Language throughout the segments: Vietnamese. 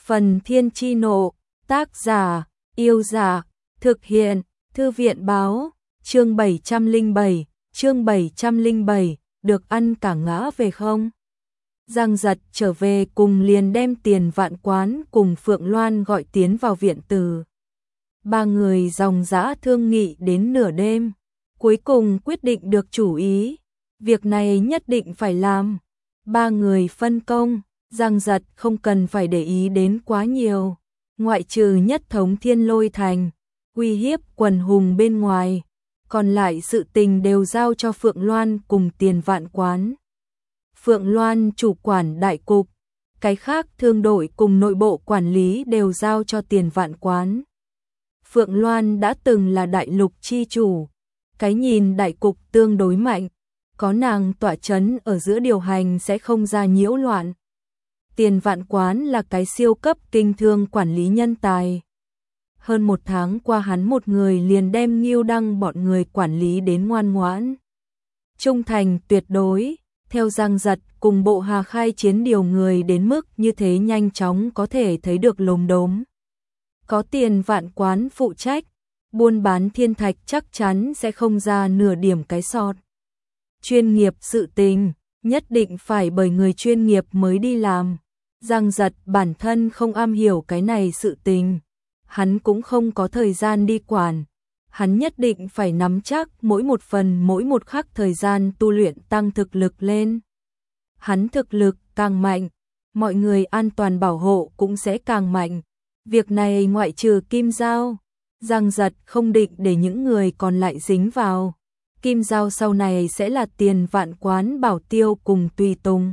Phần Thiên Chi Nộ, tác giả, Yêu Dạ, thực hiện, Thư viện Báo, chương 707, được ăn cả ngã về không? Giang Giật trở về cùng liền đem Tiền Vạn Quán cùng Phượng Loan gọi tiến vào viện từ. Ba người dòng dã thương nghị đến nửa đêm, cuối cùng quyết định được chủ ý, việc này nhất định phải làm. Ba người phân công, Giang Giật không cần phải để ý đến quá nhiều, ngoại trừ nhất thống Thiên Lôi Thành, uy hiếp quần hùng bên ngoài, còn lại sự tình đều giao cho Phượng Loan cùng Tiền Vạn Quán. Phượng Loan chủ quản đại cục, cái khác thương đội cùng nội bộ quản lý đều giao cho Tiền Vạn Quán. Phượng Loan đã từng là đại lục chi chủ, cái nhìn đại cục tương đối mạnh, có nàng tọa chấn ở giữa điều hành sẽ không ra nhiễu loạn. Tiền Vạn Quán là cái siêu cấp kinh thương quản lý nhân tài. Hơn một tháng qua hắn một người liền đem Ngưu Đăng bọn người quản lý đến ngoan ngoãn. Trung thành tuyệt đối, theo Giang Giật cùng bộ Hà khai chiến điều người đến mức như thế nhanh chóng có thể thấy được lốm đốm. Có Tiền Vạn Quán phụ trách, buôn bán thiên thạch chắc chắn sẽ không ra nửa điểm cái sọt. Chuyên nghiệp sự tình, nhất định phải bởi người chuyên nghiệp mới đi làm. Giang Giật bản thân không am hiểu cái này sự tình, hắn cũng không có thời gian đi quản, hắn nhất định phải nắm chắc mỗi một phần mỗi một khắc thời gian tu luyện tăng thực lực lên. Hắn thực lực càng mạnh, mọi người an toàn bảo hộ cũng sẽ càng mạnh. Việc này ngoại trừ Kim Giao, Giang Giật không định để những người còn lại dính vào. Kim Giao sau này sẽ là Tiền Vạn Quán bảo tiêu cùng tùy tùng.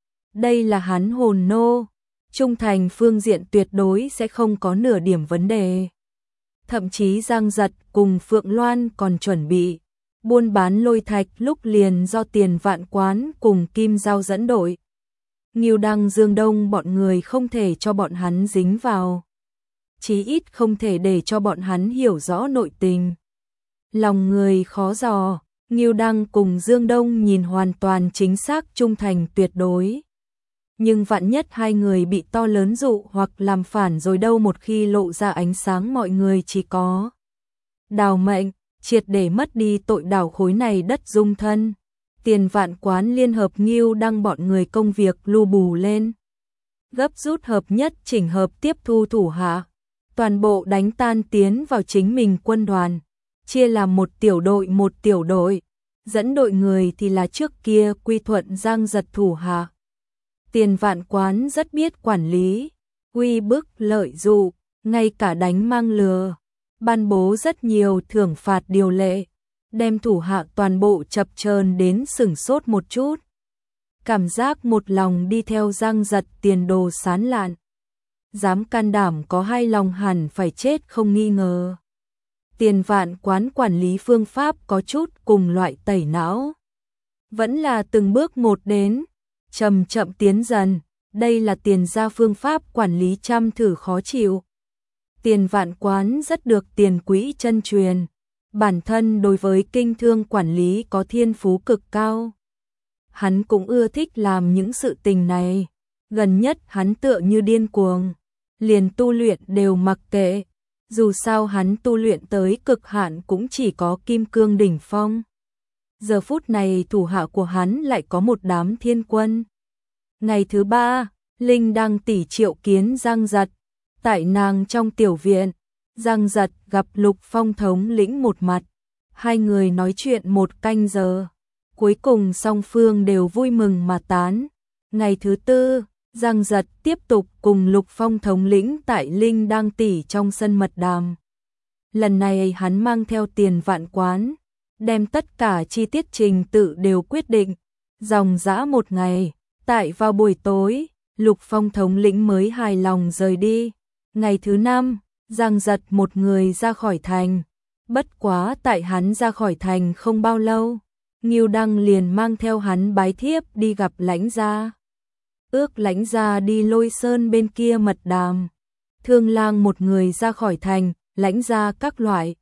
Đây là hắn hồn nô, trung thành phương diện tuyệt đối sẽ không có nửa điểm vấn đề. Thậm chí Giang Giật cùng Phượng Loan còn chuẩn bị buôn bán lôi thạch lúc liền do Tiền Vạn Quán cùng Kim Giao dẫn đội. Ngưu Đăng Dương Đông bọn người không thể cho bọn hắn dính vào, chí ít không thể để cho bọn hắn hiểu rõ nội tình. Lòng người khó dò, Ngưu Đăng cùng Dương Đông nhìn hoàn toàn chính xác trung thành tuyệt đối. Nhưng vạn nhất hai người bị to lớn dụ hoặc làm phản rồi đâu, một khi lộ ra ánh sáng mọi người chỉ có đào mệnh, triệt để mất đi tội đào khối này đất dung thân. Tiền Vạn Quán liên hợp Ngưu Đăng bọn người công việc lu bù lên, gấp rút hợp nhất chỉnh hợp tiếp thu thủ hạ, toàn bộ đánh tan tiến vào chính mình quân đoàn, chia làm một tiểu đội, dẫn đội người thì là trước kia quy thuận Giang Giật thủ hạ. Tiền Vạn Quán rất biết quản lý, uy bức lợi dụ, ngay cả đánh mang lừa, ban bố rất nhiều thưởng phạt điều lệ, đem thủ hạ toàn bộ chập chờn đến sửng sốt một chút. Cảm giác một lòng đi theo Giang Giật tiền đồ sán lạn, dám can đảm có hai lòng hẳn phải chết không nghi ngờ. Tiền Vạn Quán quản lý phương pháp có chút cùng loại tẩy não, vẫn là từng bước một đến, chậm chậm tiến dần, đây là Tiền gia phương pháp quản lý chăm thử khó chịu. Tiền Vạn Quán rất được Tiền Quỹ chân truyền, bản thân đối với kinh thương quản lý có thiên phú cực cao. Hắn cũng ưa thích làm những sự tình này, gần nhất hắn tựa như điên cuồng, liền tu luyện đều mặc kệ, dù sao hắn tu luyện tới cực hạn cũng chỉ có kim cương đỉnh phong. Giờ phút này thủ hạ của hắn lại có một đám thiên quân. Ngày thứ ba, Linh Đăng tỷ triệu kiến Giang Giật. Tại nàng trong tiểu viện, Giang Giật gặp Lục Phong thống lĩnh một mặt. Hai người nói chuyện một canh giờ. Cuối cùng song phương đều vui mừng mà tán. Ngày thứ tư, Giang Giật tiếp tục cùng Lục Phong thống lĩnh tại Linh Đăng tỷ trong sân mật đàm. Lần này hắn mang theo Tiền Vạn Quán, đem tất cả chi tiết trình tự đều quyết định. Dòng dã một ngày, tại vào buổi tối, Lục Phong thống lĩnh mới hài lòng rời đi. Ngày thứ năm, Giang Giật một người ra khỏi thành. Bất quá tại hắn ra khỏi thành không bao lâu, Ngưu Đăng liền mang theo hắn bái thiếp đi gặp Lãnh gia. Ước Lãnh gia đi Lôi Sơn bên kia mật đàm. Thương Lang một người ra khỏi thành, Lãnh gia các loại.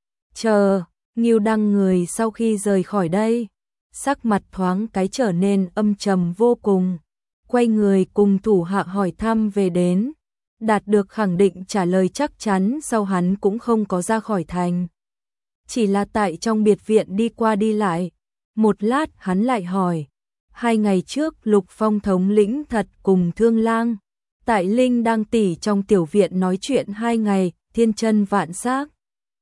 Chờ, Ngưu Đăng người sau khi rời khỏi đây, sắc mặt thoáng cái trở nên âm trầm vô cùng, quay người cùng thủ hạ hỏi thăm về đến. đạt được khẳng định trả lời chắc chắn sau hắn cũng không có ra khỏi thành. Chỉ là tại trong biệt viện đi qua đi lại. Một lát hắn lại hỏi, 2 ngày trước Lục Phong thống lĩnh thật cùng Thương Lang tại Linh Đăng tỷ trong tiểu viện nói chuyện 2 ngày, thiên chân vạn xác.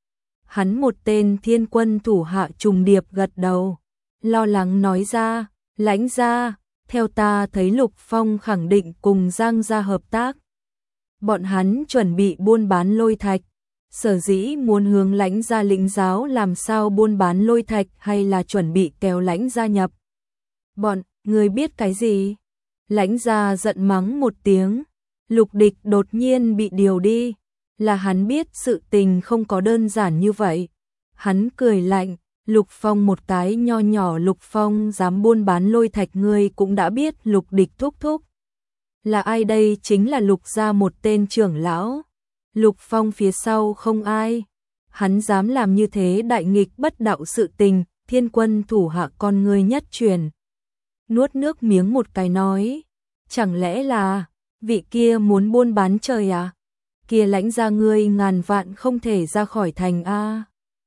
Hắn một tên thiên quân thủ hạ trùng điệp gật đầu, lo lắng nói ra, Lãnh gia, theo ta thấy Lục Phong khẳng định cùng Giang gia hợp tác. Bọn hắn chuẩn bị buôn bán lôi thạch, sở dĩ muốn hướng Lãnh gia lĩnh giáo làm sao buôn bán lôi thạch hay là chuẩn bị kéo Lãnh gia nhập. Bọn, người biết cái gì? Lãnh gia giận mắng một tiếng, Lục Địch đột nhiên bị điều đi, là hắn biết sự tình không có đơn giản như vậy. Hắn cười lạnh, Lục Phong một cái nho nhỏ Lục Phong dám buôn bán lôi thạch ngươi cũng đã biết Lục Địch thúc thúc. Là ai đây? Chính là Lục gia một tên trưởng lão. Lục Phong phía sau không ai. Hắn dám làm như thế đại nghịch bất đạo sự tình, thiên quân thủ hạ con ngươi nhất truyền. Nuốt nước miếng một cái nói, chẳng lẽ là vị kia muốn buôn bán trời à? Kia Lãnh gia ngươi ngàn vạn không thể ra khỏi thành a.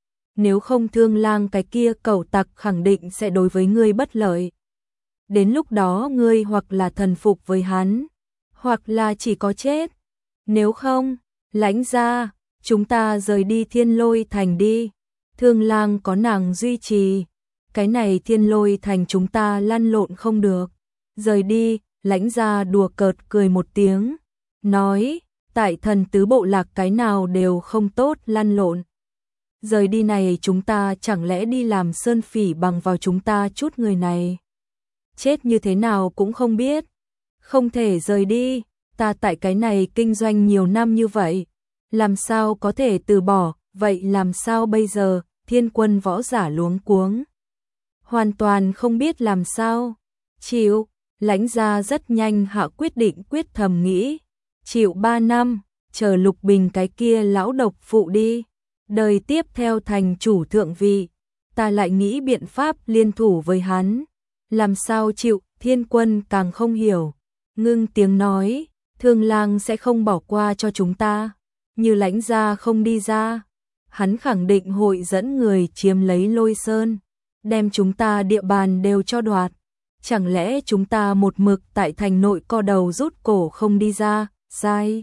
Nếu không Thương Lang cái kia cẩu tặc khẳng định sẽ đối với ngươi bất lợi. Đến lúc đó ngươi hoặc là thần phục với hắn, hoặc là chỉ có chết. Nếu không, Lãnh gia, chúng ta rời đi Thiên Lôi thành đi. Thương Lang có nàng duy trì, cái này Thiên Lôi thành chúng ta lăn lộn không được. Rời đi, Lãnh gia đùa cợt cười một tiếng, nói, tại Thần Tứ bộ lạc cái nào đều không tốt lăn lộn. Rời đi này chúng ta chẳng lẽ đi làm sơn phỉ bằng vào chúng ta chút người này. Chết như thế nào cũng không biết. Không thể rời đi, ta tại cái này kinh doanh nhiều năm như vậy. Làm sao có thể từ bỏ, vậy làm sao bây giờ? Thiên quân võ giả luống cuống. Hoàn toàn không biết làm sao. Chịu, Lãnh gia rất nhanh hạ quyết định quyết thầm nghĩ. Chịu 3 năm, chờ Lục Bình cái kia lão độc phụ đi. Đời tiếp theo thành chủ thượng vị, ta lại nghĩ biện pháp liên thủ với hắn. Làm sao chịu? Thiên quân càng không hiểu. Ngưng tiếng nói, Thương Lang sẽ không bỏ qua cho chúng ta. Như Lãnh gia không đi ra, hắn khẳng định hội dẫn người chiếm lấy Lôi Sơn, đem chúng ta địa bàn đều cho đoạt. Chẳng lẽ chúng ta một mực tại thành nội co đầu rút cổ không đi ra? Sai.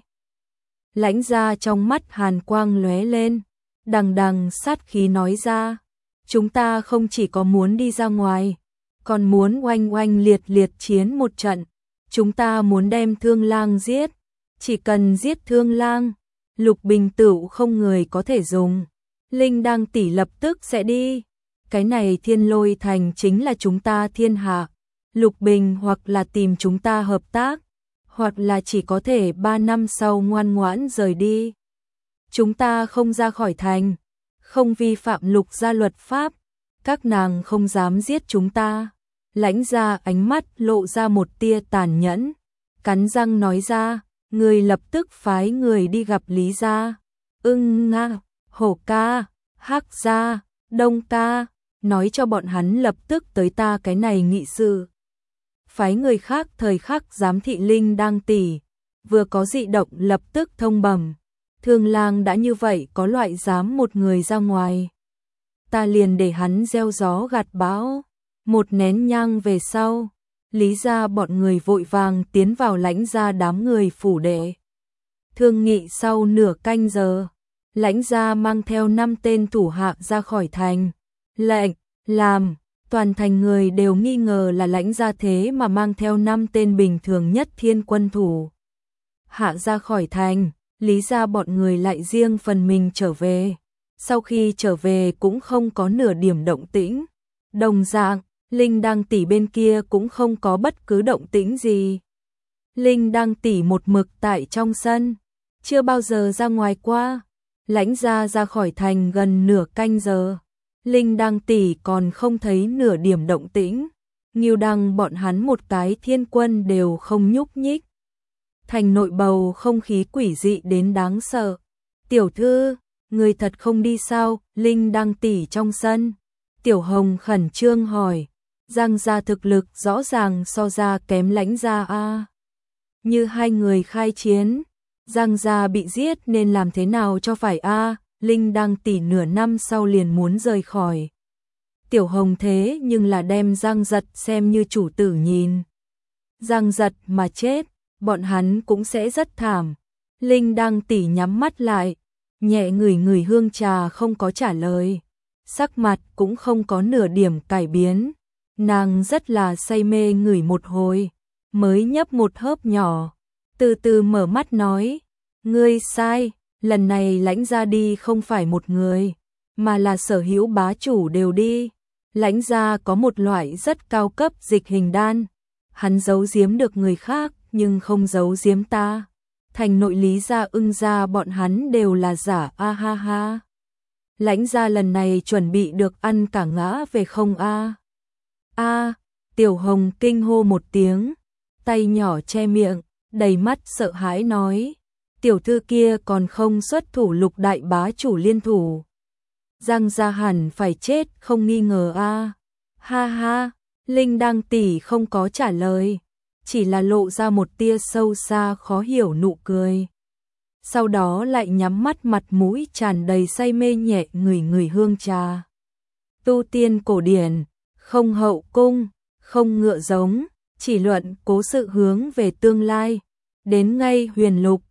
Lãnh gia trong mắt hàn quang lóe lên, đằng đằng sát khí nói ra, chúng ta không chỉ có muốn đi ra ngoài, còn muốn oanh oanh liệt liệt chiến một trận. Chúng ta muốn đem Thương Lang giết, chỉ cần giết Thương Lang, Lục Bình Tửu không người có thể dùng. Linh Đăng tỷ lập tức sẽ đi. Cái này Thiên Lôi thành chính là chúng ta thiên hạ. Lục Bình hoặc là tìm chúng ta hợp tác, hoặc là chỉ có thể 3 năm sau ngoan ngoãn rời đi. Chúng ta không ra khỏi thành, không vi phạm Lục gia luật pháp, các nàng không dám giết chúng ta. Lãnh gia ánh mắt lộ ra một tia tàn nhẫn, cắn răng nói ra, người lập tức phái người đi gặp Lý gia, Ưng Nga, Hổ ca, Hắc gia, Đông ca, nói cho bọn hắn lập tức tới ta cái này nghị sự. Phái người khác thời khắc giám thị Linh Đăng tỷ, vừa có dị động lập tức thông bẩm. Thương Lang đã như vậy có loại dám một người ra ngoài, ta liền để hắn gieo gió gặt bão. Một nén nhang về sau, Lý gia bọn người vội vàng tiến vào Lãnh gia đám người phủ đệ. Thương nghị sau nửa canh giờ, Lãnh gia mang theo 5 tên thủ hạ ra khỏi thành. Lệnh, làm, toàn thành người đều nghi ngờ là Lãnh gia thế mà mang theo 5 tên bình thường nhất thiên quân thủ hạ ra khỏi thành. Lý gia bọn người lại riêng phần mình trở về. Sau khi trở về cũng không có nửa điểm động tĩnh. Đồng dạng, Linh Đăng tỷ bên kia cũng không có bất cứ động tĩnh gì. Linh Đăng tỷ một mực tại trong sân, chưa bao giờ ra ngoài qua. Lãnh gia ra khỏi thành gần nửa canh giờ, Linh Đăng tỷ còn không thấy nửa điểm động tĩnh. Ngưu Đăng bọn hắn một cái thiên quân đều không nhúc nhích. Thành nội bầu không khí quỷ dị đến đáng sợ. Tiểu thư, người thật không đi sao? Linh Đăng tỷ trong sân. Tiểu Hồng khẩn trương hỏi. Giang gia thực lực rõ ràng so ra kém Lãnh gia a. Như hai người khai chiến, Giang gia bị giết nên làm thế nào cho phải a? Linh Đăng tỷ nửa năm sau liền muốn rời khỏi Tiểu Hồng thế nhưng là đem Giang Giật xem như chủ tử nhìn. Giang Giật mà chết, bọn hắn cũng sẽ rất thảm. Linh Đăng tỷ nhắm mắt lại, nhẹ ngửi ngửi hương trà không có trả lời. Sắc mặt cũng không có nửa điểm cải biến. Nàng rất là say mê ngửi một hồi, mới nhấp một hớp nhỏ, từ từ mở mắt nói, ngươi sai, lần này Lãnh gia đi không phải một người, mà là sở hữu bá chủ đều đi. Lãnh gia có một loại rất cao cấp dịch hình đan, hắn giấu giếm được người khác nhưng không giấu giếm ta. Thành nội Lý gia, Ưng gia bọn hắn đều là giả a ha ha. Lãnh gia lần này chuẩn bị được ăn cả ngã về không a? A, Tiểu Hồng kinh hô một tiếng, tay nhỏ che miệng, đầy mắt sợ hãi nói, tiểu thư kia còn không xuất thủ lục đại bá chủ liên thủ. Giang gia hẳn phải chết không nghi ngờ a. Ha ha, Linh Đăng tỷ không có trả lời, chỉ là lộ ra một tia sâu xa khó hiểu nụ cười. Sau đó lại nhắm mắt, mặt mũi tràn đầy say mê nhẹ ngửi ngửi hương trà. Tu tiên cổ điển, không hậu cung, không ngựa giống, chỉ luận cố sự hướng về tương lai. Đến ngay huyền lục,